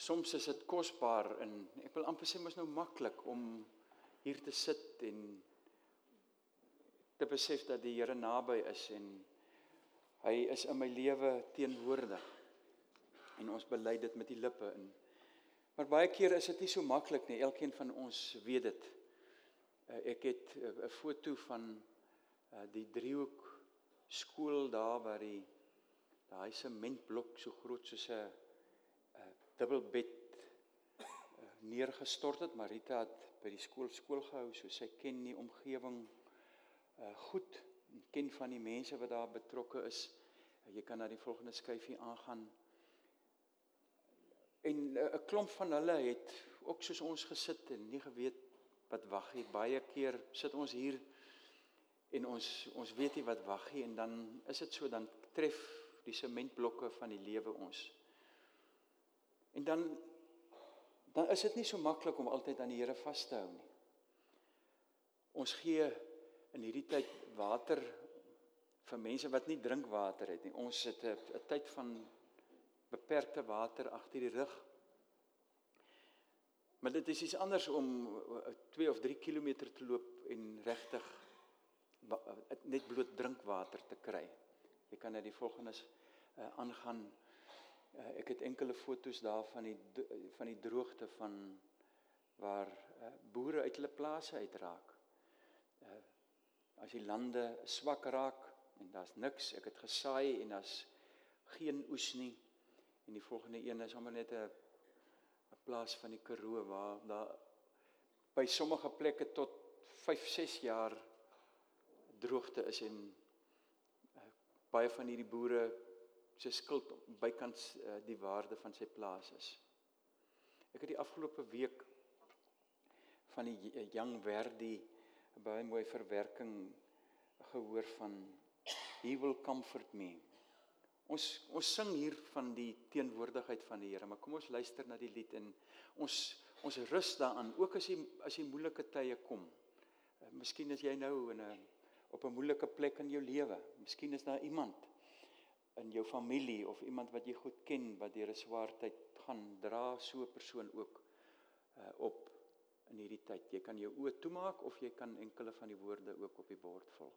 soms is dit kosbaar en ek wil amper sê, mos nou maklik om hier te sit en te besef dat die Here naby is en hy is in my lewe teenwoordig. En ons bely dit met die lippe in. Maar baie keer is dit nie so maklik nie, elkeen van ons weet dit. Ek het 'n foto van die driehoek skool daar waar daai sementblok so groot soos 'n dubbelbed neergestort het. Marita het by die skool gehou, so sy ken die omgewing goed, ken van die mense wat daar betrokke is. Jy kan na die volgende skyfie aangaan. En 'n klomp van hulle het ook soos ons gesit en nie geweet wat wag nie. Baie keer sit ons hier en ons weet nie wat wag nie en dan is dit so, dan tref die sementblokke van die lewe ons. En dan is dit nie so maklik om altyd aan die Here vas te hou nie. Ons gee in hierdie tyd water vir mense wat nie drinkwater het nie. Ons het 'n tyd van beperkte water agter die rug. Maar dit is iets anders om 2 of 3 kilometer te loop en regtig net bloot drinkwater te kry. Jy kan na die volgendes aangaan. Ek het enkele foto's daar van die droogte van waar boere uit hulle plase uitraak. As die lande swak raak en daar's niks, ek het gesaai en daar's geen oes nie. En die volgende een is sommer net 'n plaas van die Karoo waar daar by sommige plekke tot 5-6 jaar droogte is en baie van hierdie boere se skuld bykans die waarde van sy plaas is. Ek het die afgelope week van die Young Verdi 'n baie mooi verwerking gehoor van He Will Comfort Me. Ons sing hier van die teenwoordigheid van die Here, maar kom ons luister na die lied en ons rus daaraan, ook as die moeilike tye kom. Miskien is jy nou op 'n moeilike plek in jou lewe. Miskien is daar iemand in jou familie of iemand wat jy goed ken wat deur 'n swaar tyd gaan, dra so 'n persoon ook op in hierdie tyd. Jy kan jou oë toemaak of jy kan enkele van die woorde ook op die bord volg.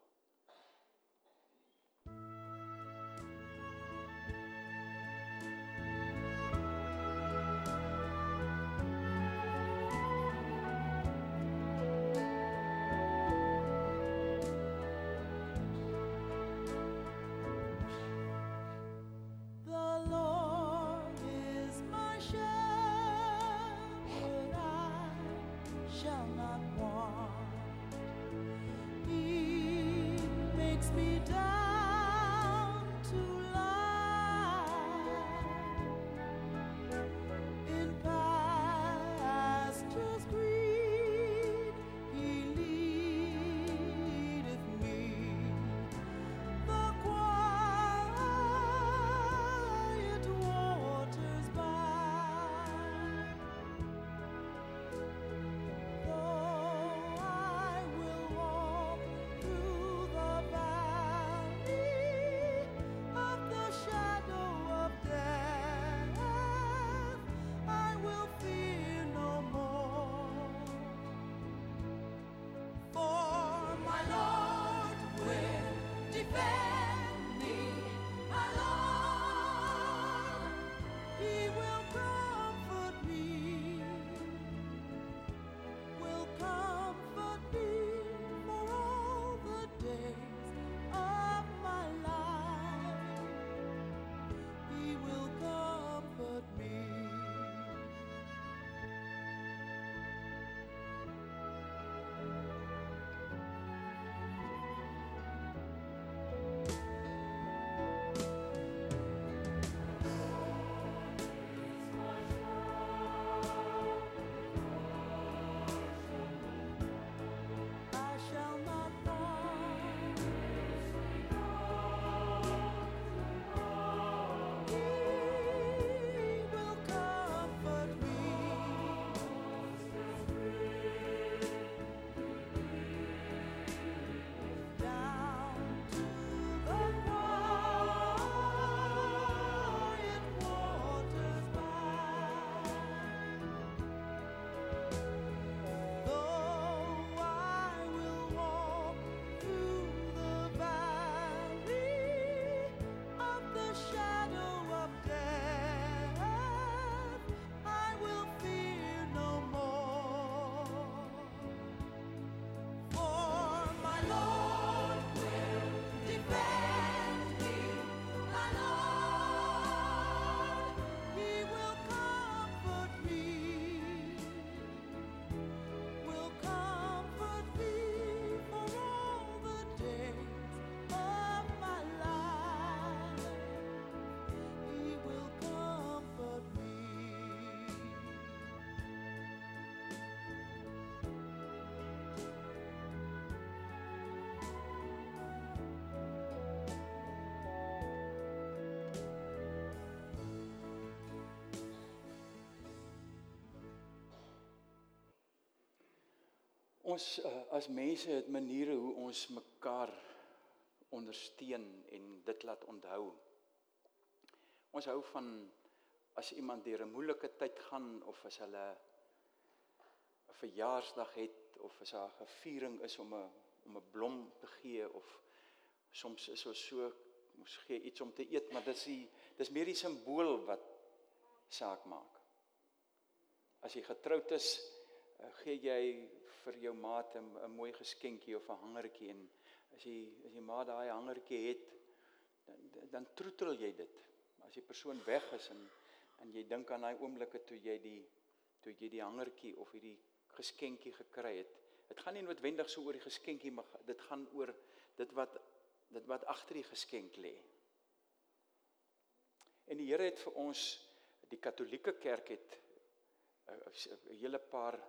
Ons as mense het maniere hoe ons mekaar ondersteun en dit laat onthou. Ons hou van as iemand deur 'n moeilike tyd gaan of as hulle 'n verjaarsdag het of as daar 'n viering is om 'n blom te gee of soms is ons ons gee iets om te eet, maar dis meer die simbool wat saak maak. As jy getroud is, gee jy vir jou maat 'n mooi geskenkie of 'n hangertjie en as jy maat daai hangertjie het, dan troetel jy dit. As die persoon weg is en jy dink aan daai oomblikke toe jy die hangertjie of hierdie geskenkie gekry het. Dit gaan nie noodwendig so oor die geskenkie, maar dit gaan oor dit wat agter die geskenk lê. En die Here het vir ons, die Katolieke Kerk het 'n hele paar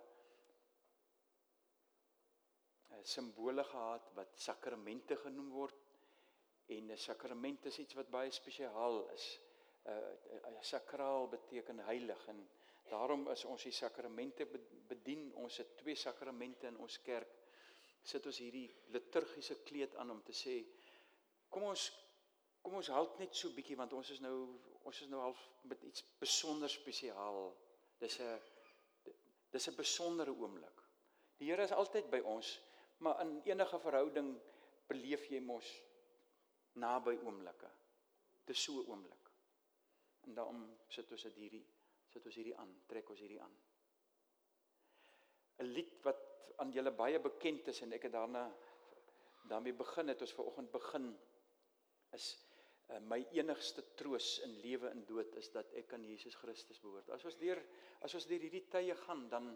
simbole gehad wat sakramente genoem word. En 'n sakrament is iets wat baie spesiaal is. Sakraal beteken heilig en daarom is ons die sakramente bedien. Ons het 2 sakramente in ons kerk. Sit ons hierdie liturgiese kleed aan om te sê, kom ons halt net so bietjie want ons is nou half met iets besonder spesiaal. Dis 'n besondere oomblik. Die Here is altyd by ons, maar in enige verhouding beleef jy mos naby oomblikke. Dis so 'n oomblik. En daarom sit ons hierdie aan, trek ons hierdie aan. 'n Lied wat aan julle baie bekend is en ek het daarmee begin het ons vanoggend begin is my enigste troos in lewe en dood is dat ek aan Jesus Christus behoort. As ons deur hierdie tye gaan, dan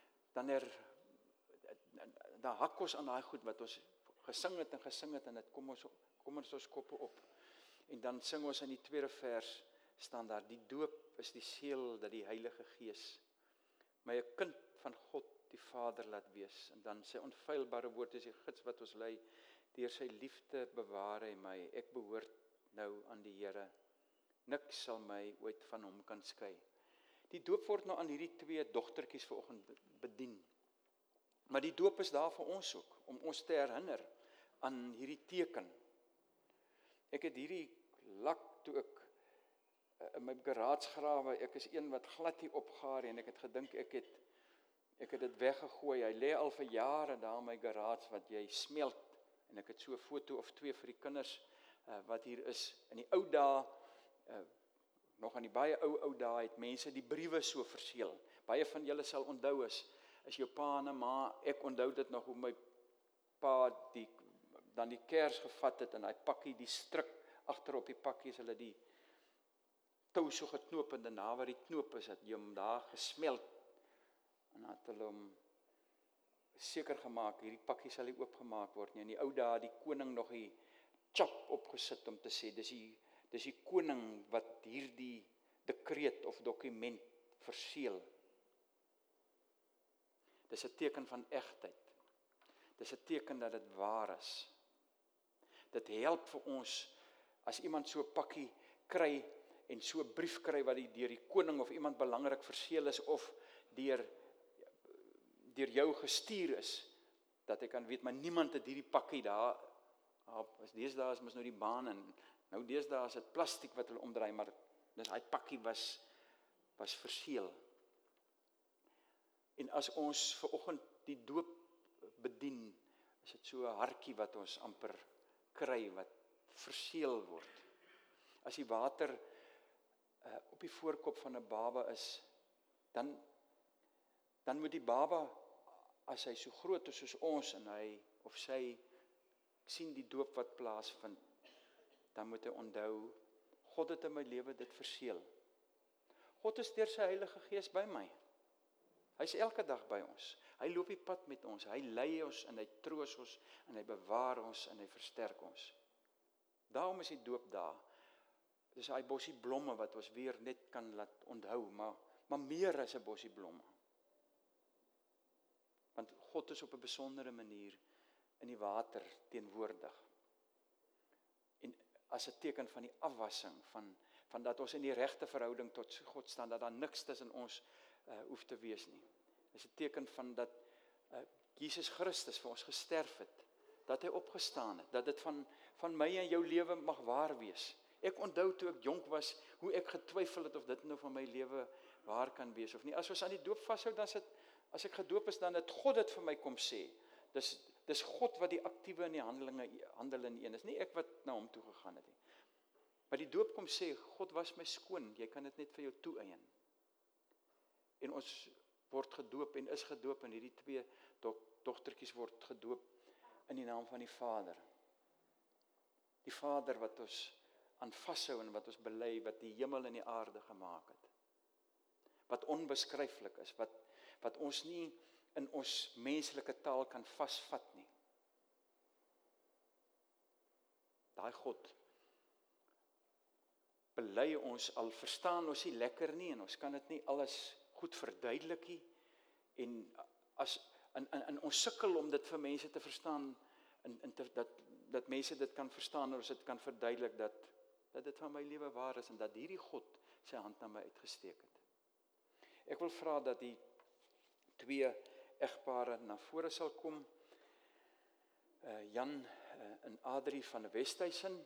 hak ons aan daai goed wat ons gesing het en dit kom ons koppe op. En dan sing ons in die 2de vers staan daar, die doop is die seël dat die Heilige Gees my 'n kind van God die Vader laat wees. En dan sy onfeilbare woord is die gids wat ons lei, deur sy liefde bewaar hy my. Ek behoort nou aan die Here. Niks sal my ooit van hom kan skei. Die doop word nou aan hierdie 2 dogtertjies vanoggend bedien. Maar die doop is daar vir ons ook, om ons te herinner aan hierdie teken. Ek het hierdie lak toe ek in my garagegrawe, ek is een wat glad nie opgaar en ek het gedink ek het dit weggegooi. Hy lê al vir jare daar in my garage wat jy smelt en ek het so 'n foto of 2 vir die kinders wat hier is. In die ou dae, nog aan die baie ou dae het mense die briewe so verseël. Baie van julle sal onthou is jou pa en ma, ek onthou dit nog hoe my pa dan die kers gevat het en hy pakkie, die stryk agter op die pakkie is hulle die tou so geknoop en daarna waar die knoop is, het jy hom daar gesmelt en het hulle hom seker gemaak, hierdie pakkie sal nie oopgemaak word nie. In die ou dae die koning nog die chap opgesit om te sê, dis die koning wat hierdie dekreet of dokument verseël. Dis 'n teken van egtheid. Dis 'n teken dat dit waar is. Dit help vir ons, as iemand so 'n pakkie kry, en so 'n brief kry wat deur die koning of iemand belangrik verseël is, of deur jou gestuur is, dat ek kan weet, maar niemand het hierdie pakkie daar, deesdae is mos nou die baan, en nou deesdae is dit plastiek wat hulle omdraai, maar dis hy pakkie was verseël. En as ons vanoggend die doop bedien, is dit so 'n hartjie wat ons amper kry, wat verseël word. As die water op die voorkop van 'n baba is, dan moet die baba, as hy so groot is soos ons, en hy of sy sien die doop wat plaasvind, dan moet hy onthou, God het in my lewe dit verseël. God is deur sy Heilige Gees by my. Hy is elke dag by ons. Hy loop die pad met ons, hy lei ons en hy troos ons en hy bewaar ons en hy versterk ons. Daarom is die doop daar. Dis hy bossie blomme wat ons weer net kan laat onthou, maar meer as 'n bossie blomme. Want God is op 'n besondere manier in die water teenwoordig. En as 'n teken van die afwassing, van dat ons in die regte verhouding tot God staan, dat daar niks tussen ons hoef te wees nie. Dis 'n teken van dat Jesus Christus vir ons gesterf het, dat hy opgestaan het, dat dit van my en jou lewe mag waar wees. Ek onthou toe ek jonk was, hoe ek getwyfel het of dit nou van my lewe waar kan wees of nie. As ons aan die doop vashou, dan as ek gedoop is, dan het God dit vir my kom sê. Dis God wat die aktiewe en die handel in een is, nie ek wat na hom toe gegaan het nie. Maar die doop kom sê, God was my skoon, jy kan dit net vir jou toeëien. En ons word gedoop en is gedoop, en hierdie twee dogtertjies word gedoop in die naam van die Vader. Die Vader wat ons aan vashou en wat ons bely, wat die hemel en die aarde gemaak het. Wat onbeskryflik is, wat ons nie in ons menslike taal kan vasvat nie. Daai God bely ons, al verstaan ons nie lekker nie, en ons kan dit nie alles goed verduidelik nie, en ons sukkel om dit vir mense te verstaan, dat mense dit kan verstaan, en ons dit kan verduidelik, dat dit van my lewe waar is, en dat hierdie God sy hand na my uitgesteek het. Ek wil vra dat die twee egpare na vore sal kom, Jan en Adrie van Westhuizen.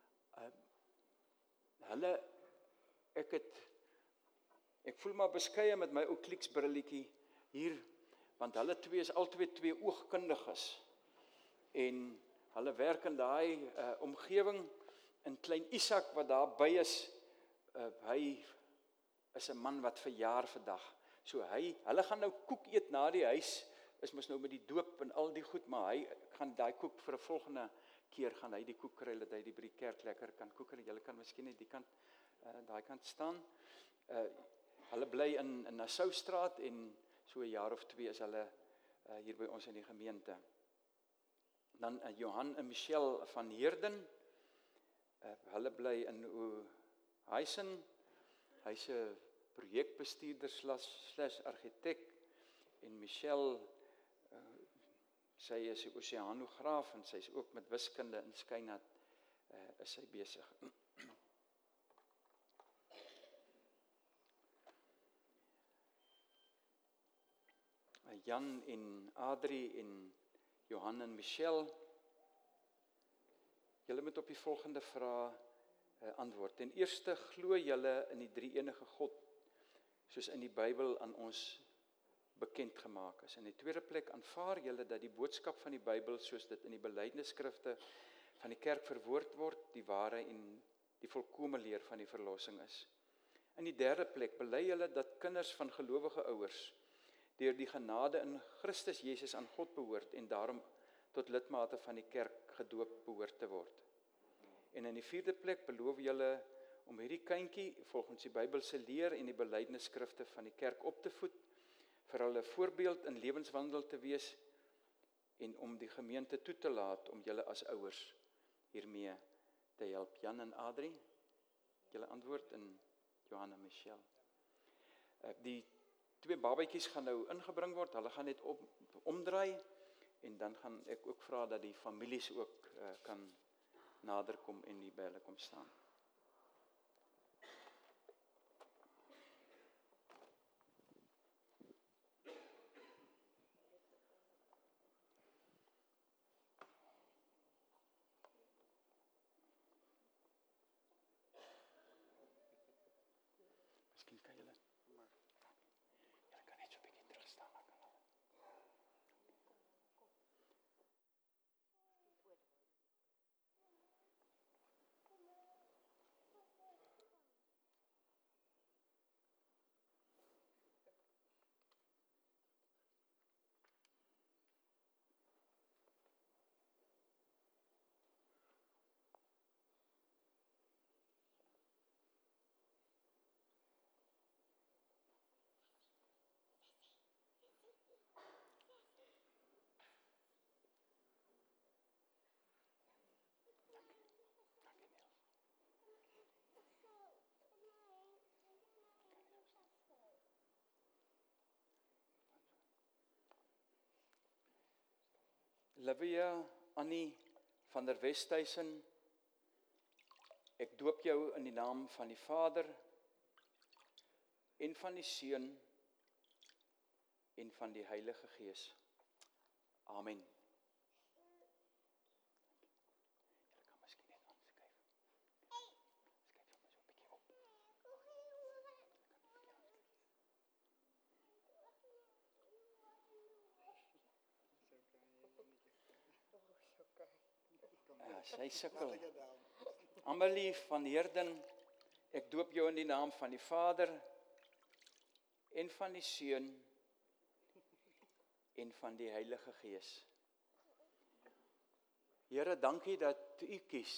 Ek voel maar beskeie met my ou kliksbrilletjie hier, want hulle twee is albei twee oogkundiges, en hulle werk in daai omgewing, en klein Isak wat daar by is, hy is 'n man wat verjaar vandag. So hulle gaan nou koek eet na die huis, is mos nou met die doop en al die goed, maar hy gaan daai koek vir 'n volgende keer, gaan hy die koek kry, dat hy die by die kerk lekker kan koek, en julle kan miskien net die kant, daai kant staan. Hulle bly in Nassaustraat, en so 'n jaar of 2 is hulle hier by ons in die gemeente. Dan Johan en Michelle van Heerden, hulle bly in Ohuisen, hy's 'n projekbestuurder / argitek, en Michelle, sy is 'n oseanograaf, en sy is ook met wiskunde in Skynat, is sy besig. Jan en Adrie en Johan en Michelle, julle moet op die volgende vrae antwoord. Ten eerste, glo julle in die drie-enige God, soos in die Bybel aan ons bekend gemaak is. In die tweede plek, aanvaar julle dat die boodskap van die Bybel, soos dit in die belydenisskrifte van die kerk verwoord word, die ware en die volkome leer van die verlossing is. In die derde plek, bely julle dat kinders van gelowige ouers deur die genade in Christus Jesus aan God behoort, en daarom tot lidmate van die kerk gedoop behoort te word. En in die vierde plek, beloof julle om hierdie kindjie volgens die Bybelse leer en die belydenisskrifte van die kerk op te voed, vir hulle voorbeeld in lewenswandel te wees, en om die gemeente toe te laat om julle as ouers hiermee te help. Jan en Adrie, julle antwoord, in Johan en Michelle. Die twee babatjies gaan nou ingebring word, hulle gaan net omdraai, en dan gaan ek ook vra dat die families ook kan naderkom en hier by hulle kom staan. Miskien kan julle kan net so 'n bietjie terug staan. Livia Annie van der Westhuizen, ek doop jou in die naam van die Vader en van die Seun en van die Heilige Gees. Amen. Julle kan miskien net aanskuif. Skuif hom so 'n bietjie op. Sy sukkel. Amelie van Heerden, ek doop jou in die naam van die Vader en van die Seun en van die Heilige Gees. Here, dankie dat U kies.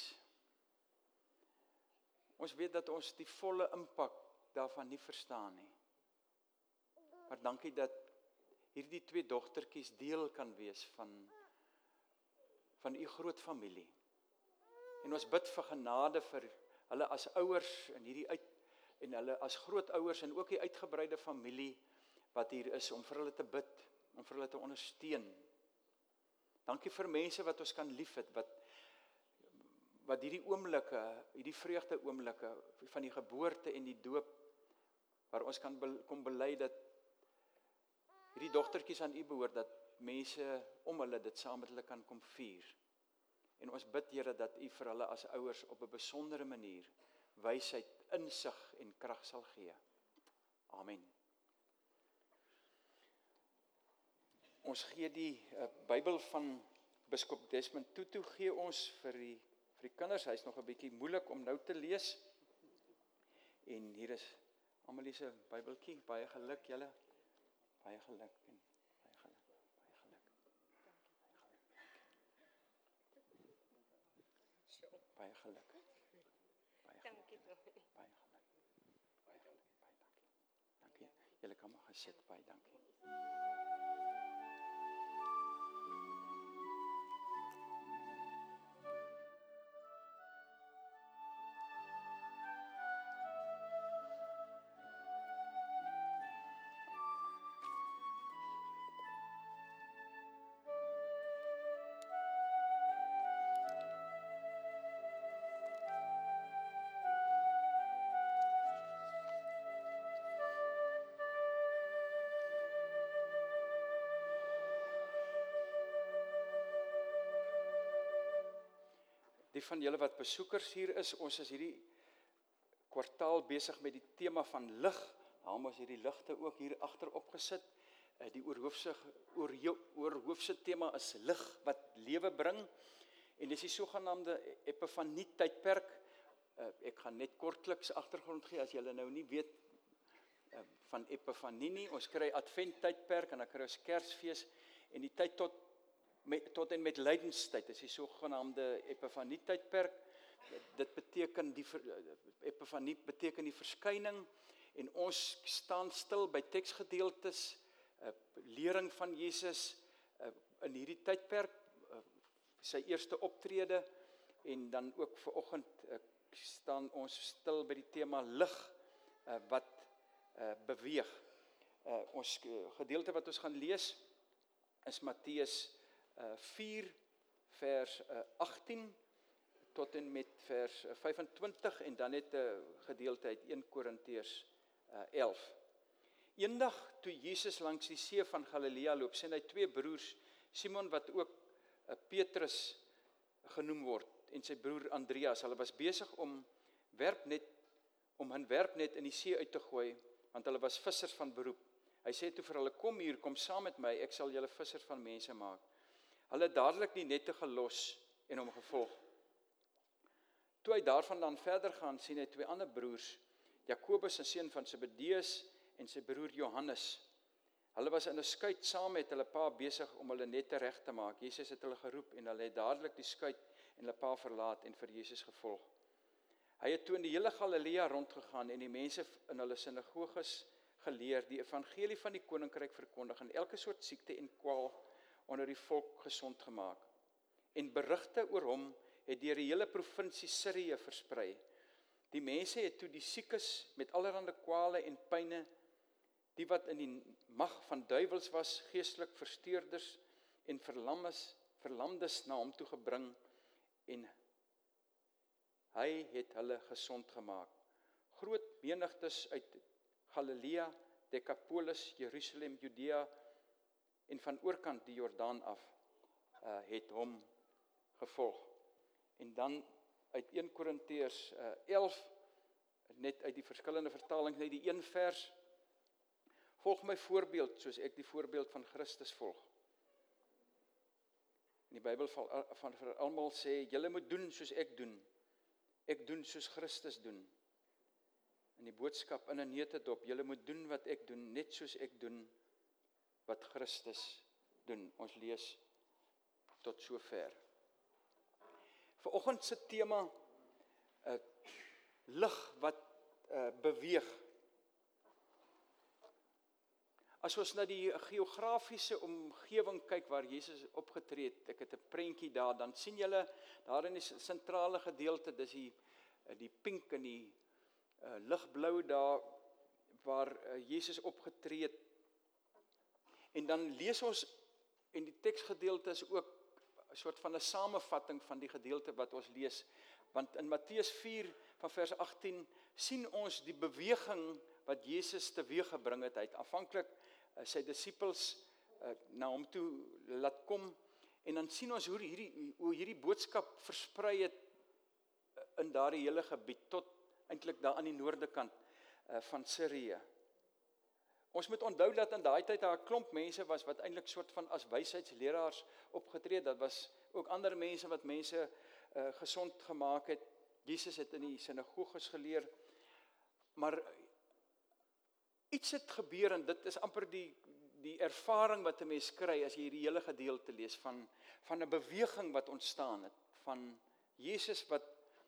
Ons weet dat ons die volle impak daarvan nie verstaan nie. Maar dankie dat hierdie 2 dogtertjies deel kan wees van U groot familie. En ons bid vir genade vir hulle as ouers en hulle as grootouers en ook die uitgebreide familie wat hier is om vir hulle te bid, om vir hulle te ondersteun. Dankie vir mense wat ons kan liefhet, wat hierdie oomblikke, hierdie vreugde oomblikke van die geboorte en die doop, waar ons kan kom bely dat hierdie dogtertjies aan U behoort, dat mense om hulle dit saam met hulle kan kom vier. En ons bid, Here, dat U vir hulle as ouers op 'n besondere manier wysheid, insig en krag sal gee. Amen. Ons gee die Bybel van Biskop Desmond Tutu gee ons vir die kinders. Hy's nog 'n bietjie moeilik om nou te lees. En hier is Amelie se Bybeltjie. Baie geluk julle. Baie geluk en baie geluk. Baie geluk. Baie geluk. Baie geluk. Dankie. Baie geluk. Baie geluk. Baie dankie. Dankie. Julle kan maar gaan sit. Baie dankie. Die van julle wat besoekers hier is, ons is hierdie kwartaal besig met die tema van lig. Daarom is hierdie ligte ook hier agter opgesit. Die oorhoofse tema is lig wat lewe bring. En dis die sogenaamde Epifanie tydperk. Ek gaan net kortliks agtergrond gee as julle nou nie weet van Epifanie nie. Ons kry Advent tydperk en dan kry ons Kersfees en die tyd tot en met lydenstyd, dis die sogenaamde Epifanie tydperk. Dit beteken Epifanie beteken die verskyning en ons staan stil by teksgedeeltes, lering van Jesus in hierdie tydperk, sy eerste optrede en dan ook vanoggend staan ons stil by die tema lig wat beweeg. Ons gedeelte wat ons gaan lees is Matteus 4 vers 18 tot en met vers 25 en dan net 'n gedeelte uit 1 Korintiërs 11. Eendag toe Jesus langs die see van Galilea loop, sien hy 2 broers, Simon wat ook Petrus genoem word en sy broer Andreas. Hulle was besig om hun werpnet in die see uit te gooi, want hulle was vissers van beroep. Hy sê toe vir hulle, kom hier, kom saam met my, ek sal julle vissers van mense maak. Hulle het dadelik die nette gelos en hom gevolg. Toe hy daarvandaan verder gaan, sien hy 2 ander broers, Jakobus, 'n seun van Zebedeus, en sy broer Johannes. Hulle was in 'n skuit saam met hulle pa besig om hulle nette reg te maak. Jesus het hulle geroep en hulle het dadelik die skuit en hulle pa verlaat en vir Jesus gevolg. Hy het toe in die hele Galilea rondgegaan en die mense in hulle sinagoges geleer, die evangelie van die koninkryk verkondig en elke soort siekte en kwaal onder die volk gesond gemaak. En berigte oor hom het deur die hele provinsie Sirië versprei. Die mense het toe die siekes met allerlei kwale en pyne, die wat in die mag van duiwels was, geestelik versteurders en verlamdes na hom toe gebring en hy het hulle gesond gemaak. Groot menigtes uit Galilea, Decapolis, Jerusalem, Judea en van oorkant die Jordaan af. het hom gevolg. En dan uit 1 Korintiërs 11, net uit die verskillende vertalings, net die een vers, volg my voorbeeld, soos ek die voorbeeld van Christus volg. En die Bybel van vir almal sê, julle moet doen soos ek doen soos Christus doen. In die boodskap in 'n neutedop, julle moet doen wat ek doen, net soos ek doen wat Christus doen. Ons lees tot sover. Vanoggend se tema, lig wat beweeg. As ons na die geografiese omgewing kyk waar Jesus opgetree het, ek het 'n prentjie daar, dan sien julle daar in die sentrale gedeelte, dis die pink en die ligblou daar waar Jesus opgetree het. En dan lees ons, en die teksgedeelte is ook 'n soort van 'n samevatting van die gedeelte wat ons lees, want in Matteus 4 van vers 18 sien ons die beweging wat Jesus teweeggebring het. Hy het aanvanklik sy disippels na hom toe laat kom, en dan sien ons hoe hierdie boodskap versprei het in daardie hele gebied, tot eintlik daar aan die noorde kant van Sirië. Ons moet onthou dat in daai tyd daar 'n klomp mense was wat eintlik soort van as wysheidsleraars opgetree het. Dat was ook ander mense wat mense gesond gemaak het. Jesus het in die sinagoges geleer, maar iets het gebeur, en dit is amper die ervaring wat 'n mens kry as jy hierdie hele gedeelte lees, van 'n beweging wat ontstaan het, van Jesus wat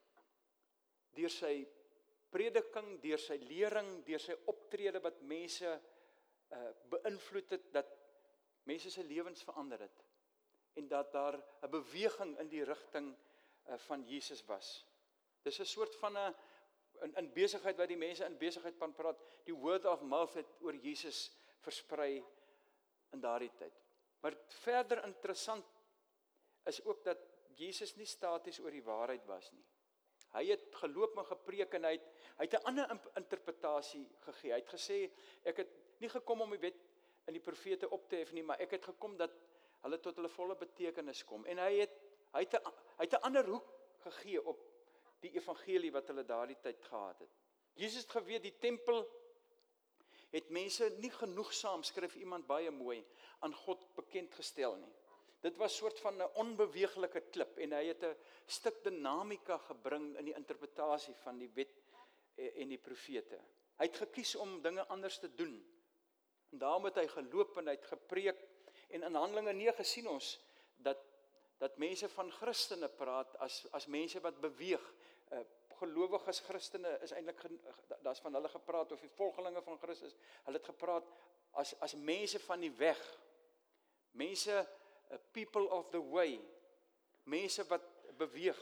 deur sy prediking, deur sy lering, deur sy optrede wat mense beïnvloed het, dat mense se lewens verander het, en dat daar 'n beweging in die rigting van Jesus was. Dis 'n soort van 'n besigheid wat die mense in besigheid van praat, die word of mouth het oor Jesus versprei in daardie tyd. Maar verder interessant is ook dat Jesus nie staties oor die waarheid was nie. Hy het geloop en gepreek, en hy het 'n ander interpretasie gegee. Hy het gesê, ek het nie gekom om die wet en die profete op te hef nie, maar ek het gekom dat hulle tot hulle volle betekenis kom. En hy het 'n ander hoek gegee op die evangelie wat hulle daardie tyd gehad het. Jesus het geweet, die tempel het mense nie genoegsaam, skryf iemand baie mooi, aan God bekend gestel nie. Dit was soort van 'n onbeweeglike klip, en hy het 'n stuk dinamika gebring in die interpretasie van die wet en die profete. Hy het gekies om dinge anders te doen. En daarom het hy geloop en hy het gepreek, en in Handelinge 9 sien ons dat mense van Christene praat as mense wat beweeg. Gelowiges Christene is eintlik, daar's van hulle gepraat, of die volgelinge van Christus, hulle het gepraat as mense van die weg, mense, people of the way, mense wat beweeg.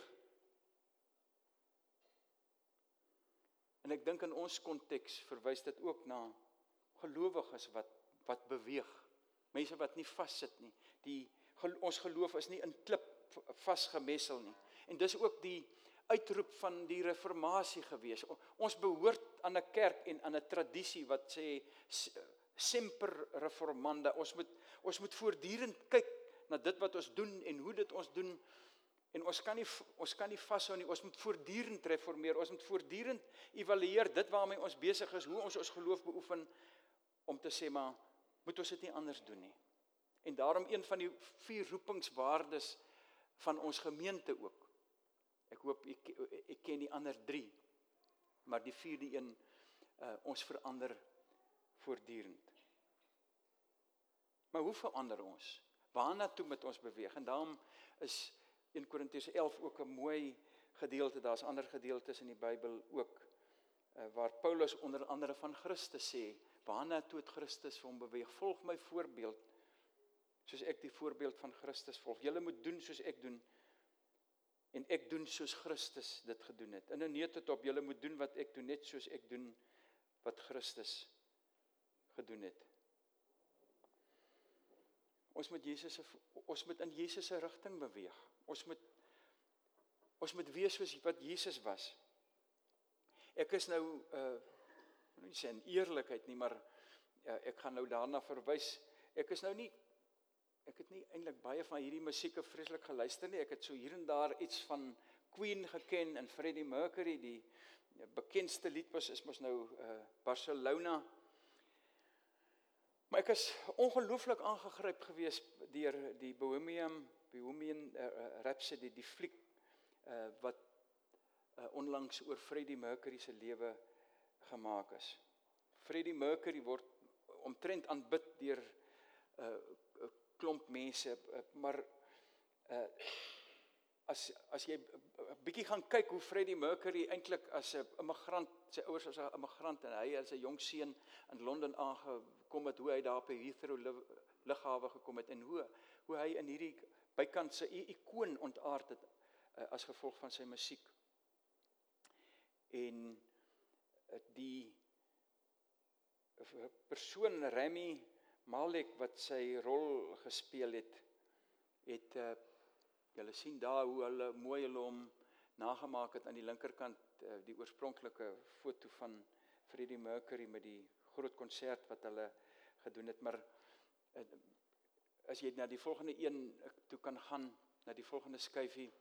En ek dink in ons konteks verwys dit ook na gelowiges wat beweeg, mense wat nie vassit nie. Ons geloof is nie in klip vasgemessel nie. En dis ook die uitroep van die reformatie gewees. Ons behoort aan 'n kerk en aan 'n tradisie wat sê semper reformanda. Ons moet voortdurend kyk na dit wat ons doen en hoe dit ons doen. En ons kan nie vashou nie. Ons moet voortdurend reformeer. Ons moet voortdurend evalueer dit waarmee ons besig is, hoe ons geloof beoefen, om te sê, maar moet ons dit nie anders doen nie. En daarom een van die 4 roepingswaardes van ons gemeente ook. Ek hoop ek ken die ander 3, maar die 4de een, ons verander voortdurend. Maar hoe verander ons? Waarna toe moet ons beweeg? En daarom is 1 Korintiërs 11 ook 'n mooi gedeelte. Daar's ander gedeeltes in die Bybel ook, waar Paulus onder andere van Christus sê, waarna toe het Christus vir hom beweeg? Volg my voorbeeld, soos ek die voorbeeld van Christus volg. Julle moet doen soos ek doen, en ek doen soos Christus dit gedoen het. In 'n neutedop, julle moet doen wat ek doen, net soos ek doen wat Christus gedoen het. Ons moet in Jesus se rigting beweeg. Ons moet wees soos wat Jesus was. Ek is nou, nie sê in eerlikheid nie, maar ek gaan nou daarna verwys. Ek ek het nie eintlik baie van hierdie musieke vreeslik geluister nie. Ek het so hier en daar iets van Queen geken en Freddie Mercury, die bekendste lied is mos nou Barcelona. Maar ek is ongelooflik aangegryp gewees deur die Bohemian Rhapsody, die fliek wat onlangs oor Freddie Mercury se lewe gemaak is. Freddie Mercury word omtrent aanbid deur 'n klomp mense, maar as jy 'n bietjie gaan kyk hoe Freddie Mercury eintlik as 'n immigrant, sy ouers was 'n immigrant en hy as 'n jong seun in Londen aangekom het, hoe hy daar op die Heathrow lughawe gekom het en hoe hy in hierdie bykantse ikoon ontaard het as gevolg van sy musiek. En die persoon Rami Malek wat sy rol gespeel het, julle sien daar hoe hulle mooi hom nagemaak het aan die linkerkant, die oorspronklike foto van Freddie Mercury met die groot konsert wat hulle gedoen het, maar as jy na die volgende een toe kan gaan, na die volgende skyfie,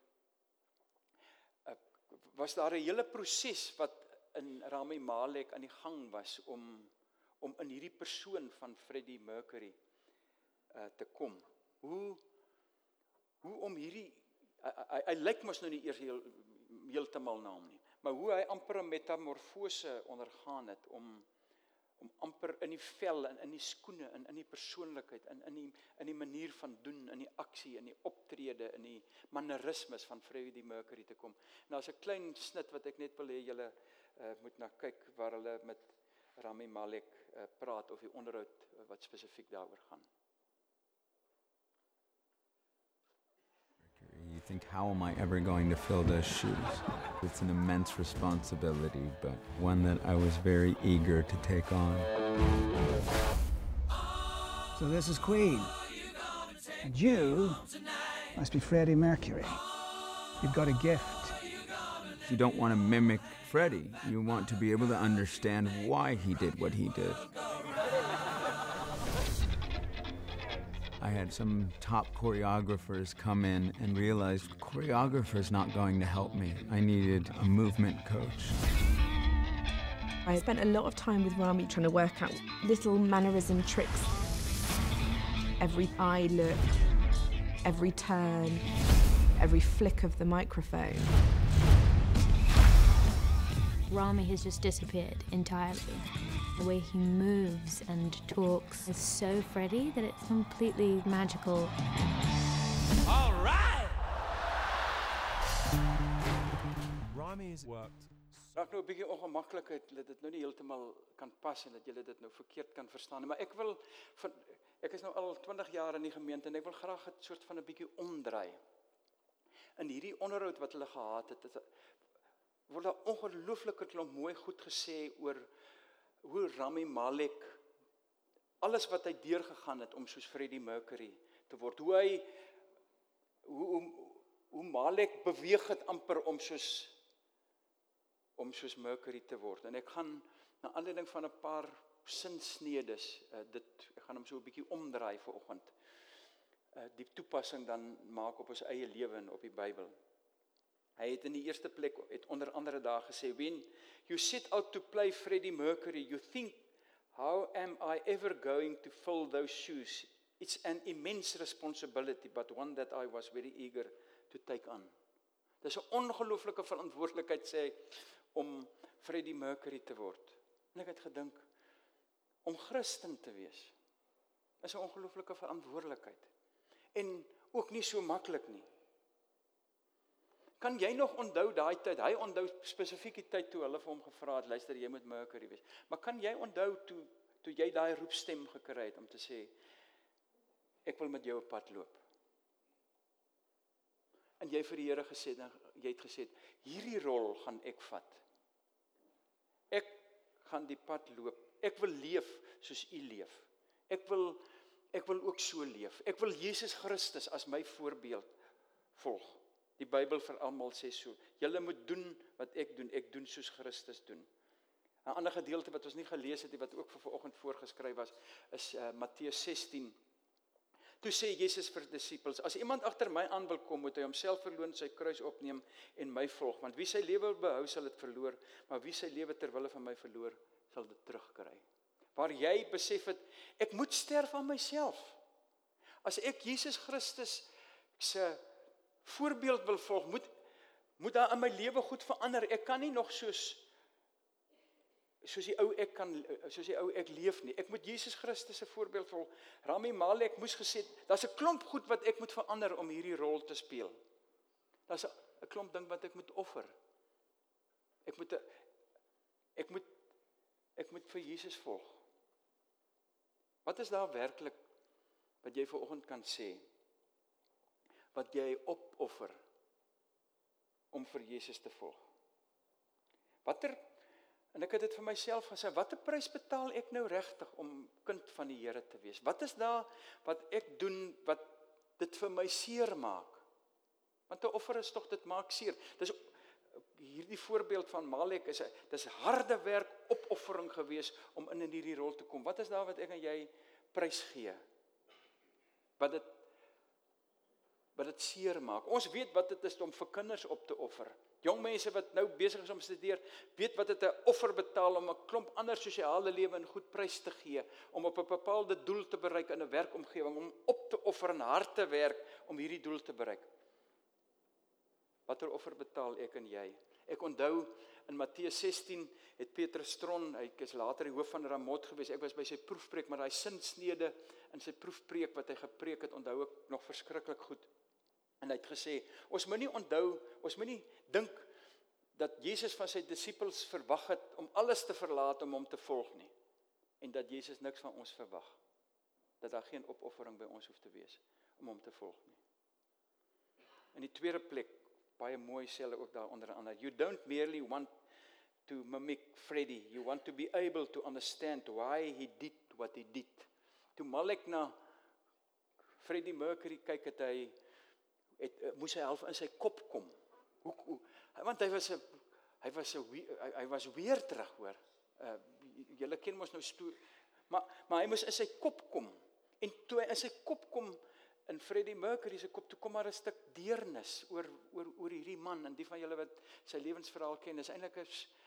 was daar 'n hele proses wat in Rami Malek aan die gang was om in hierdie persoon van Freddie Mercury te kom. Hoe om hierdie, hy lyk mos nou nie eers heeltemal na hom nie, maar hoe hy amper 'n metamorfose ondergaan het om amper in die vel en in die skoene en in die persoonlikheid en in die manier van doen, in die aksie, in die optrede, in die mannerismes van Freddie Mercury te kom. Nou as 'n klein snit wat ek net wil hê julle moet na kyk waar hulle met Rami Malek praat of die onderhoud wat spesifiek daaroor gaan. You think, how am I ever going to fill those shoes? It's an immense responsibility, but one that I was very eager to take on. So this is Queen. And you must be Freddie Mercury. You've got a gift. You don't want to mimic Freddie. You want to be able to understand why he did what he did. I had some top choreographers come in and realized choreographer's not going to help me. I needed a movement coach. I spent a lot of time with Rami trying to work out little mannerism tricks. Every eye look, every turn, every flick of the microphone. Rami has just disappeared entirely. The way he moves and talks is so Freddie that it's completely magical. All right! Rami's worked. Raak nou 'n bietjie ongemaklikheid dat dit nou nie heeltemal kan pas en dat julle dit nou verkeerd kan verstaan nie, maar ek is nou al 20 jaar in die gemeente en ek wil graag 'n soort van 'n bietjie omdraai. In hierdie onderhoud wat hulle gehad het, word daar ongelooflike klomp mooi goed gesê oor hoe Rami Malek, alles wat hy deurgegaan het om soos Freddie Mercury te word, hoe Malek beweeg het amper om soos Mercury te word. En ek gaan na aanleiding van 'n paar sinsnedes, ek gaan hom so 'n bietjie omdraai vanoggend, die toepassing dan maak op ons eie lewe en op die Bybel. Hy het in die eerste plek, onder andere daar gesê, when you set out to play Freddie Mercury, you think, how am I ever going to fill those shoes? It's an immense responsibility, but one that I was very eager to take on. Dis 'n ongelooflike verantwoordelikheid, sê hy, om Freddie Mercury te word. En ek het gedink, om Christen te wees, is 'n ongelooflike verantwoordelikheid. En ook nie so maklik nie. Kan jy nog onthou daai tyd? Hy onthou spesifiek die tyd toe hulle vir hom gevra het, luister, jy moet Mercury wees. Maar kan jy onthou toe jy daai roepstem gekry het om te sê, ek wil met jou 'n pad loop? En jy vir die Here gesê, jy het gesê, hierdie rol gaan ek vat. Ek gaan die pad loop. Ek wil leef soos U leef. Ek wil ook so leef. Ek wil Jesus Christus as my voorbeeld volg. Die Bybel vir almal sê so, julle moet doen wat ek doen soos Christus doen. 'n Ander gedeelte wat ons nie gelees het, wat ook vir vanoggend voorgeskryf was, is Matteus 16. Toe sê Jesus vir disippels, as iemand agter my aan wil kom, moet hy homself verloon, sy kruis opneem en my volg. Want wie sy lewe wil behou, sal dit verloor, maar wie sy lewe ter wille van my verloor, sal dit terugkry. Waar jy besef het, ek moet sterf aan myself. As ek Jesus Christus se voorbeeld wil volg, moet daar in my lewe goed verander. Ek kan nie nog soos die ou ek leef nie. Ek moet Jesus Christus se voorbeeld volg. Rami Malek moes gesê, daar's 'n klomp goed wat ek moet verander om hierdie rol te speel. Daar's 'n klomp ding wat ek moet offer. Ek moet vir Jesus volg. Wat is daar werklik wat jy vanoggend kan sê? Wat jy opoffer om vir Jesus te volg? En ek het dit vir myself gesê, watter prys betaal ek nou regtig om kind van die Here te wees? Wat is daar wat ek doen wat dit vir my seer maak? Want 'n offer is tog, dit maak seer. Dis hierdie voorbeeld van Malek dis harde werk, opoffering gewees om in hierdie rol te kom. Wat is daar wat ek en jy prys gee? Wat dit seer maak. Ons weet wat dit is om vir kinders op te offer. Jong mense wat nou besig is om te studeer, weet wat dit 'n offer betaal om 'n klomp ander sosiale lewe en goed prys te gee, om op 'n bepaalde doel te bereik in 'n werkomgewing, om op te offer en hard te werk om hierdie doel te bereik. Watter offer betaal ek en jy? Ek onthou in Matteus 16 het Petrus Stron, hy is later die hoof van Ramot gewees. Ek was by sy proefpreek, maar daai sinsnede in sy proefpreek wat hy gepreek het, onthou ek nog verskriklik goed. En hy het gesê, ons moet nie dink dat Jesus van sy disippels verwag het om alles te verlaat om hom te volg nie. En dat Jesus niks van ons verwag. Dat daar geen opoffering by ons hoef te wees om hom te volg nie. In die tweede plek, baie mooi sê hulle ook daar onder andere, you don't merely want to mimic Freddie, you want to be able to understand why he did what he did. Toe Malek na Freddie Mercury kyk, moes hy half in sy kop kom. Want hy was weer terug, hoor. Julle ken mos nou storie, maar hy moes in sy kop kom. En toe hy in sy kop kom, in Freddie Mercury se kop, toe kom maar 'n stuk deernis oor hierdie man, en die van julle wat sy lewensverhaal ken, is eintlik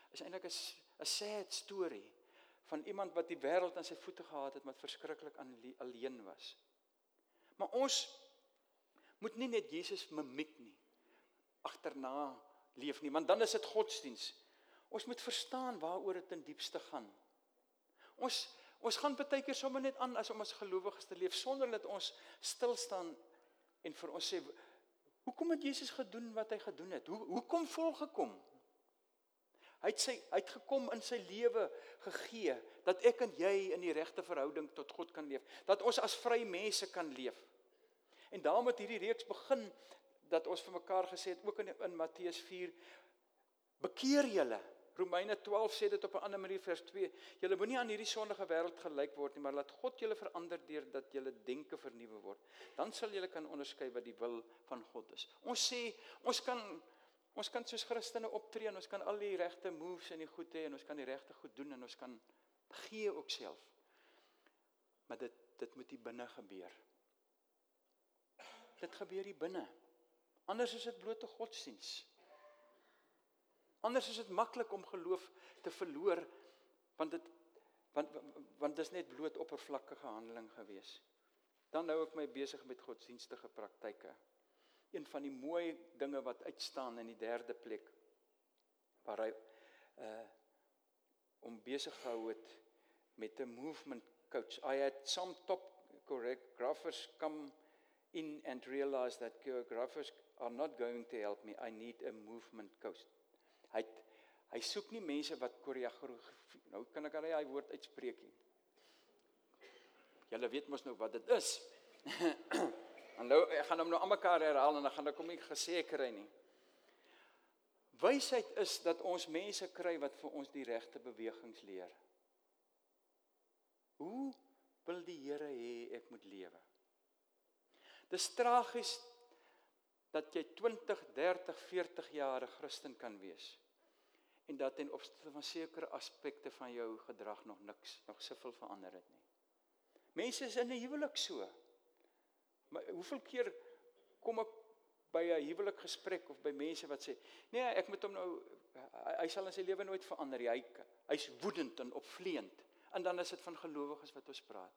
'n sad story van iemand wat die wêreld aan sy voete gehad het, wat verskriklik alleen was. Maar ons moet nie net Jesus mimiek nie, agterna leef nie, want dan is dit godsdiens. Ons moet verstaan waaroor dit in diepste gaan. Ons gaan baie keer sommer net aan as om as gelowiges te leef, sonder dat ons stil staan en vir ons sê, hoekom het Jesus gedoen wat hy gedoen het? Hoekom volgekom? Hy het gekom in sy lewe gegee, dat ek en jy in die regte verhouding tot God kan leef, dat ons as vrye mense kan leef. En daarom het hierdie reeks begin, dat ons vir mekaar gesê het, ook in Matteus 4, bekeer julle. Romeine 12 sê dit op 'n ander manier, vers 2, julle moenie aan hierdie sondige wêreld gelyk word nie, maar laat God julle verander deur dat julle denke vernuwe word. Dan sal julle kan onderskei wat die wil van God is. Ons sê, ons kan soos Christene optree, en ons kan al die regte moves en die goed hê, en ons kan die regte goed doen, en ons kan gee ook self. Maar dit moet hier binne gebeur. Dit gebeur hier binne. Anders is dit blote godsdiens. Anders is dit maklik om geloof te verloor, want dit is net bloot oppervlakkige handeling gewees. Dan nou ek my besig met godsdienstige praktyke. Een van die mooi dinge wat uitstaan in die derde plek, waar hy om besig gehou het met 'n movement coach. I had some top choreographers come in and realize that choreographers are not going to help me. I need a movement coach. Hy soek nie mense wat choreografie, nou kan ek al hy woord uitspreek nie. Julle weet mos nou wat dit is. En nou, ek gaan hom nou aan mekaar herhaal, en dan gaan ek hom nie gesê kry nie. Wysheid is dat ons mense kry wat vir ons die regte bewegings leer. Hoe wil die Here hê ek moet lewe? Dis tragies dat jy 20, 30, 40 jaar 'n Christen kan wees, en dat ten opsigte van sekere aspekte van jou gedrag nog soveel verander het nie. Mense is in 'n huwelik so. Maar hoeveel keer kom ek by 'n huwelikgesprek of by mense wat sê, nee, ek moet hom nou, hy sal in sy lewe nooit verander, hy's woedend en opvleend, en dan is dit van gelowiges wat ons praat.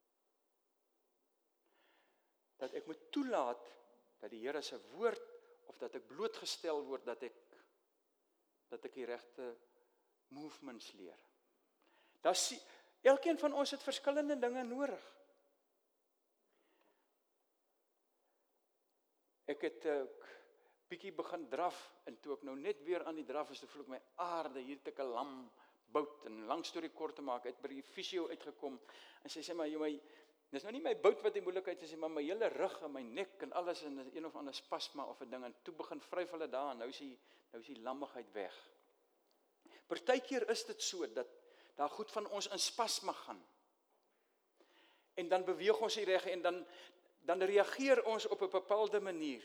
Dat ek moet toelaat, dat die Here se woord, of dat ek blootgestel word, dat ek die regte movements leer. Elkeen van ons het verskillende dinge nodig. Ek het bietjie begin draf, en toe ek nou net weer aan die draf is, toe voel ek my aarde, hier het ek 'n lam bout, en lang storie kort te maak, het by die fisio uitgekom, en sy sê, maar dis nou nie my bout wat die moeilikheid is, maar my hele rug en my nek en alles, en een of ander spasma of 'n ding, en toe begin vryf hulle daar, en nou is die lammigheid weg. Partykeer is dit so, dat daar goed van ons in spasma gaan, en dan beweeg ons die reg, en dan reageer ons op 'n bepaalde manier.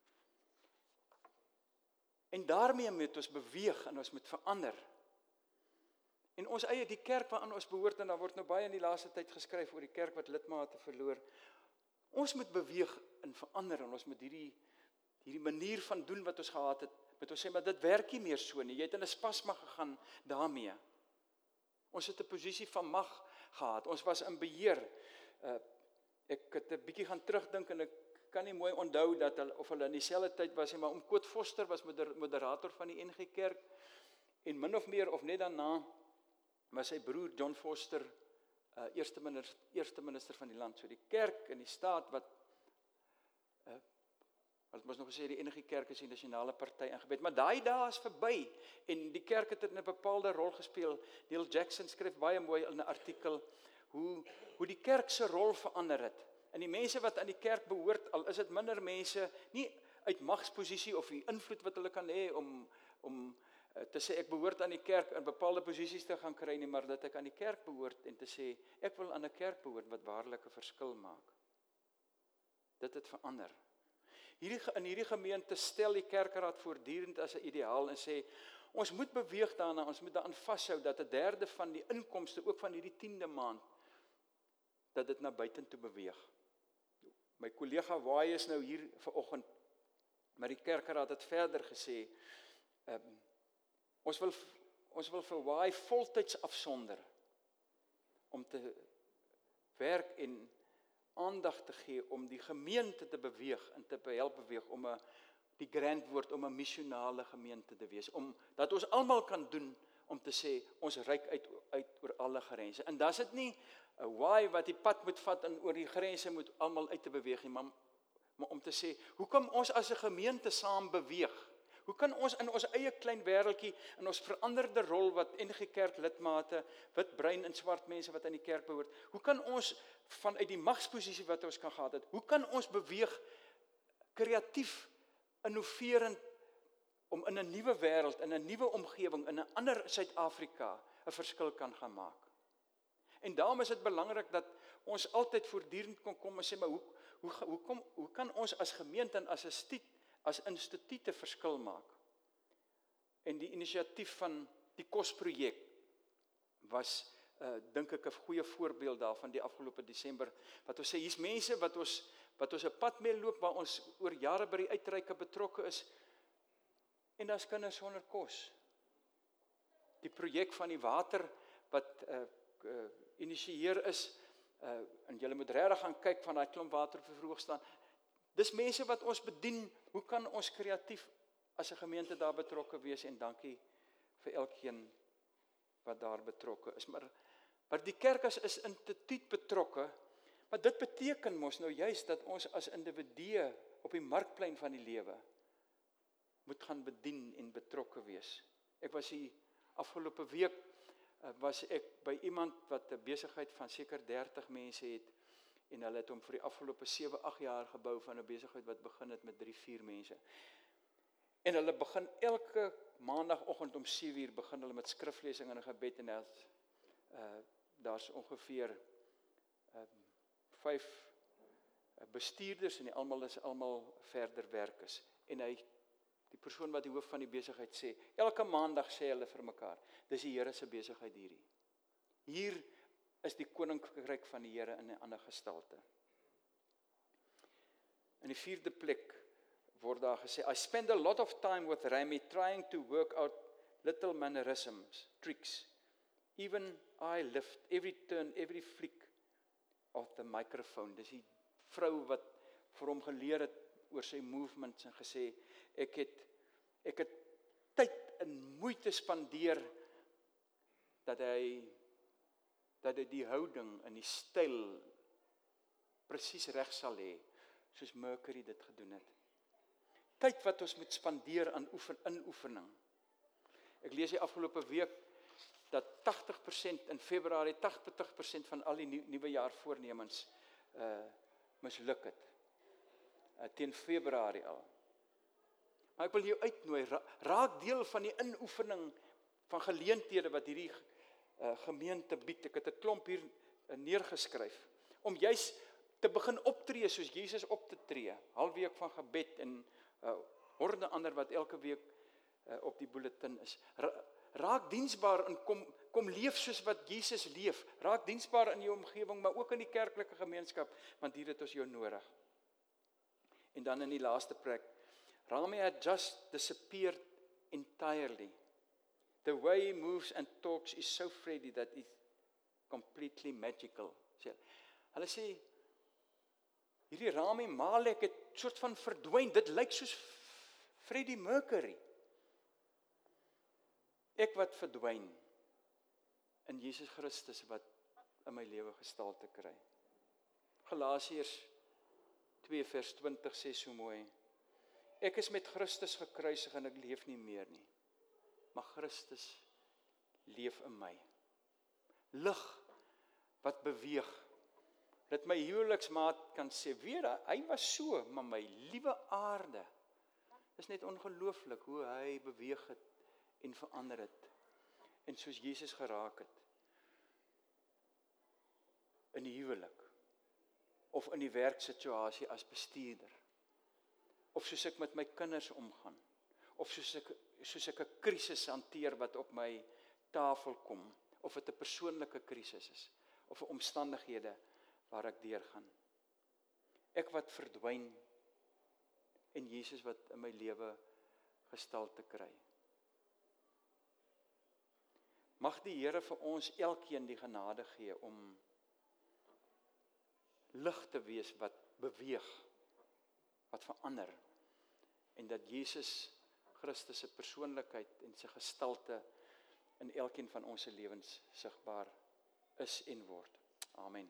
En daarmee moet ons beweeg, en ons moet verander. En ons eie, die kerk waaraan ons behoort, en daar word nou baie in die laaste tyd geskryf oor die kerk wat lidmate verloor. Ons moet beweeg en verander, en ons moet hierdie manier van doen wat ons gehad het, moet ons sê, maar dit werk nie meer so nie, jy het in 'n spasma gegaan daarmee. Ons het 'n posisie van mag gehad, ons was in beheer. Ek het 'n bietjie gaan terugdink, en ek kan nie mooi onthou dat hulle in dieselfde tyd was, maar oom Koot Foster was moderator van die NG Kerk, en min of meer, of net daarna, was sy broer John Foster, eerste minister van die land. So die kerk en die staat wat ons nog gesê, die NG Kerk is die nasionale party ingebed, maar daai dae is verby, en die kerk het in 'n bepaalde rol gespeel. Neil Jackson skryf baie mooi in 'n artikel, hoe die kerk se rol verander het. En die mense wat aan die kerk behoort, al is dit minder mense, nie uit magsposisie of die invloed wat hulle kan hê om te sê ek behoort aan die kerk in bepaalde posisies te gaan kry nie, maar dat ek aan die kerk behoort en te sê ek wil aan 'n kerk behoort wat waarlik 'n verskil maak. Dit het verander. In hierdie gemeente stel die kerkraad voortdurend as 'n ideaal en sê ons moet beweeg daarna, ons moet daaraan vashou dat 'n derde van die inkomste ook van hierdie 10de maand dat dit na buitentoe beweeg. My kollega Waai is nou hier vanoggend, maar die kerkraad het verder gesê ons wil vir Waai voltyds afsonder om te werk en aandag te gee om die gemeente te beweeg en te help beweeg om die grand woord om 'n missionale gemeente te wees, om dat ons almal kan doen om te sê ons reik uit oor alle grense. En dis dit nie 'n Waai wat die pad moet vat en oor die grense moet almal uit te beweeg nie, maar om te sê hoe kan ons as 'n gemeente saam beweeg? Hoe kan ons in ons eie klein wêreldjie, in ons veranderde rol wat NG Kerk lidmate, wit, bruin en swart mense wat aan die kerk behoort, hoe kan ons vanuit die magsposisie wat ons kan gehad het, hoe kan ons beweeg kreatief, innoverend, om in 'n nuwe wêreld, in 'n nuwe omgewing, in 'n ander Suid-Afrika 'n verskil kan gaan maak? En daarom is dit belangrik dat ons altyd voortdurend kan kom en sê, maar hoe kan ons as gemeente en as instituut 'n verskil maak? En die inisiatief van die kosprojek was, dink ek, 'n goeie voorbeeld daarvan die afgelope Desember, wat ons sê, hier's mense wat ons 'n pad mee loop, waar ons oor jare by die uitreike betrokke is, en daar's kinders sonder kos. Die projek van die water, wat initieer is, en julle moet regtig gaan kyk van daai klomp water vervroeg staan, dis mense wat ons bedien, hoe kan ons kreatief as 'n gemeente daar betrokke wees, en dankie vir elkeen wat daar betrokke is. Maar die kerk is instituut betrokke, maar dit beteken mos nou juist dat ons as individue op die markplein van die lewe moet gaan bedien en betrokke wees. Ek was hier afgelope week, was ek by iemand wat 'n besigheid van seker 30 mense het, en hulle het hom vir die afgelope 7-8 jaar gebou van 'n besigheid wat begin het met 3-4 mense. En hulle begin elke maandagooggend om 7:00 begin hulle met skriflesing en 'n gebed, en daar's ongeveer 5 bestuurders, en almal is verder werkers. En die persoon wat die hoof van die besigheid sê, elke maandag sê hulle vir mekaar, dis die Here se besigheid hierdie. Hier is die koninkryk van die Here in 'n ander gestalte. In die 4de plek word daar gesê, I spend a lot of time with Rami trying to work out little mannerisms, tricks. Even I lift every turn, every flick of the microphone. Dis die vrou wat vir hom geleer het oor sy movements en gesê, ek het tyd en moeite spandeer dat hy die houding en die styl presies reg sal hê, soos Mercury dit gedoen het. Tyd wat ons moet spandeer aan oefening. Ek lees die afgelope week dat 80% in Februarie 80% van al die nuwe jaar voornemens misluk het. Teen Februarie al. Maar ek wil jou uitnooi, raak deel van die inoefening van geleenthede wat hierdie gemeente bied. Ek het 'n klomp hier neergeskryf, om juis te begin optree soos Jesus op te tree, halfweek van gebed en horde ander wat elke week op die bulletin is. Raak diensbaar en kom leef soos wat Jesus leef. Raak diensbaar in jou omgewing, maar ook in die kerklike gemeenskap, want hier het ons jou nodig. En dan in die laaste plek, Rami had just disappeared entirely. The way he moves and talks is so Freddie that it's completely magical. Hulle sê, hierdie Rami Malek het soort van verdwyn, dit lyk soos Freddie Mercury. Ek wat verdwyn in Jesus Christus wat in my lewe gestalte kry. Galasiërs 2 vers 20 sê so mooi, ek is met Christus gekruisig en ek leef nie meer nie, maar Christus leef in my. Lig wat beweeg, dat my huweliksmaat kan sê, weer, hy was so, maar my liewe aarde, is net ongelooflik hoe hy beweeg het en verander het, en soos Jesus geraak het, in die huwelik, of in die werksituasie as bestuurder, of soos ek met my kinders omgaan, of soos ek 'n krisis hanteer wat op my tafel kom, of dit 'n persoonlike krisis is, of 'n omstandighede waar ek deurgaan. Ek wat verdwyn, en Jesus wat in my lewe gestalte kry. Mag die Here vir ons elkeen die genade gee om lig te wees wat beweeg, wat verander, en dat Jesus Christus se persoonlikheid en sy gestalte in elkeen van ons se lewens sigbaar is en word. Amen.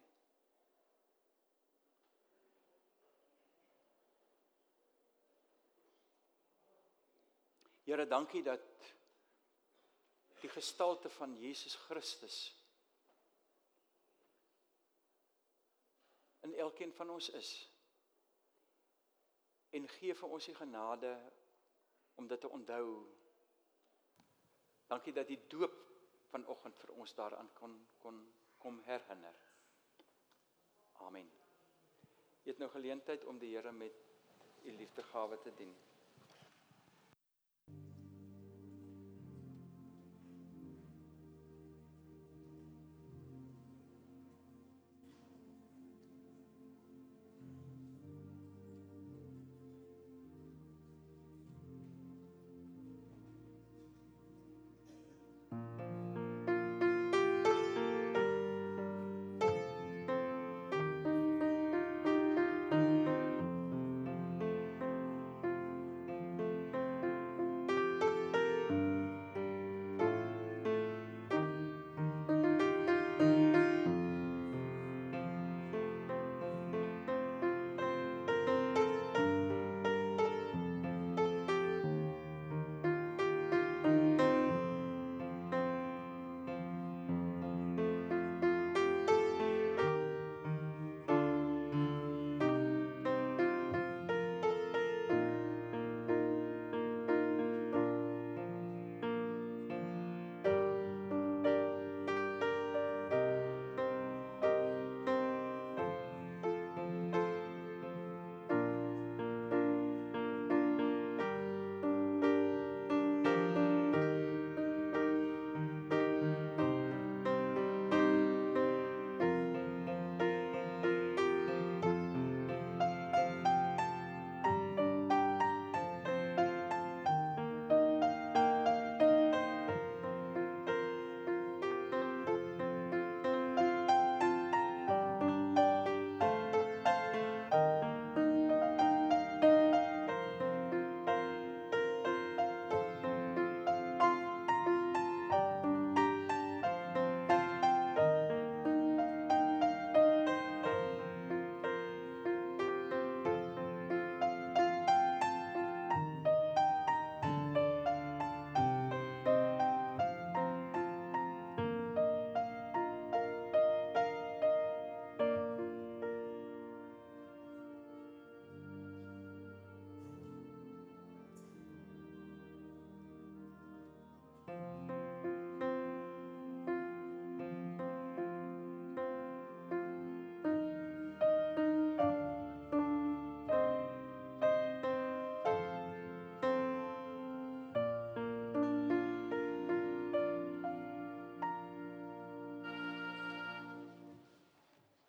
Here, dankie dat die gestalte van Jesus Christus in elkeen van ons is. En gee vir ons die genade om dit te onthou. Dankie dat die doop vanoggend vir ons daaraan kom herinner. Amen. Jy het nou geleentheid om die Here met u liefdegawe te dien.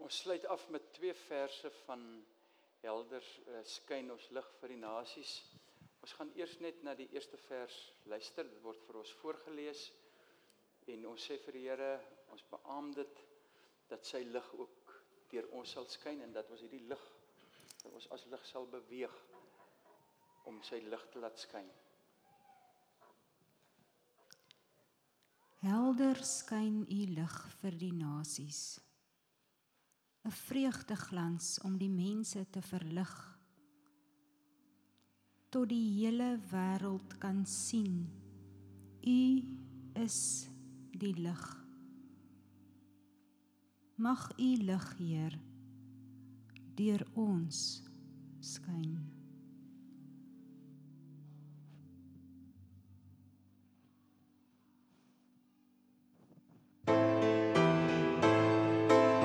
Ons sluit af met 2 verse van Helder skyn ons lig vir die nasies. Ons gaan eers net na die eerste vers luister, dit word vir ons voorgelees en ons sê vir die Here, ons beamoed dit dat sy lig ook deur ons sal skyn en dat ons hierdie lig, dat ons as lig sal beweeg om sy lig te laat skyn. Helder skyn u lig vir die nasies, 'n vreugdeglans om die mense te verlig, tot die hele wêreld kan sien, u is die lig. Mag u lig, Heer, deur ons skyn.